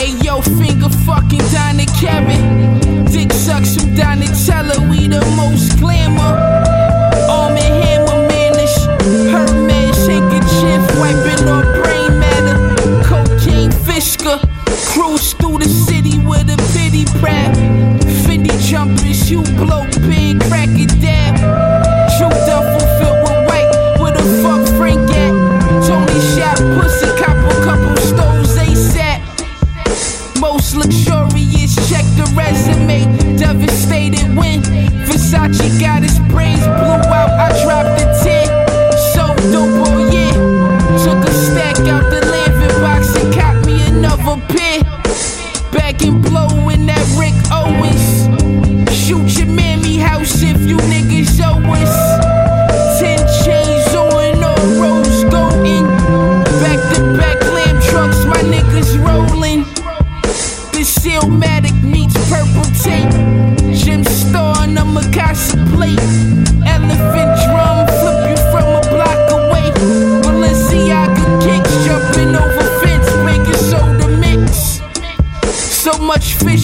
Ayo, finger fucking Donna Carrot. Dick sucks from Donatella, we the most glamour. Arm and Hammer manish, Hermes handkerchief, wiping off brain matter. Cocaine Fisker, cruise through the city with a pity prap. Fendi jumpers, you blow big, crack it dab. True duffel filled with white, where the fuck Frank at? Tony shot pussy, cop a couple stoves ASAP. Most luxurious, check the resume. Devastated when Versace got his brains blew out. I dropped the 10, so dope, oh yeah. Took a stack out the landfill box and caught me another pair. Back and blow in that Rick Owens. Shoot your mammy house if you niggas owe us. 10 chains on, all roads going. Back to back lamb trucks, my niggas rolling. The Sealmatic meets purple tape. Jim Star on a Mikasa plate. Elephant drum, flip you from a block away. Balenciaga kicks, jumping over fence, making soda mix. So much fish